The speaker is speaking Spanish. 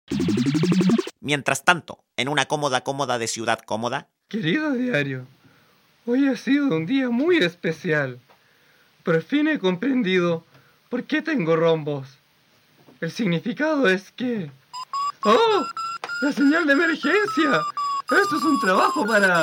Mientras tanto, en una cómoda de ciudad cómoda. Querido diario, hoy ha sido un día muy especial. Por fin he comprendido por qué tengo rombos. El significado es que... ¡Oh! ¡La señal de emergencia! ¡Esto es un trabajo para...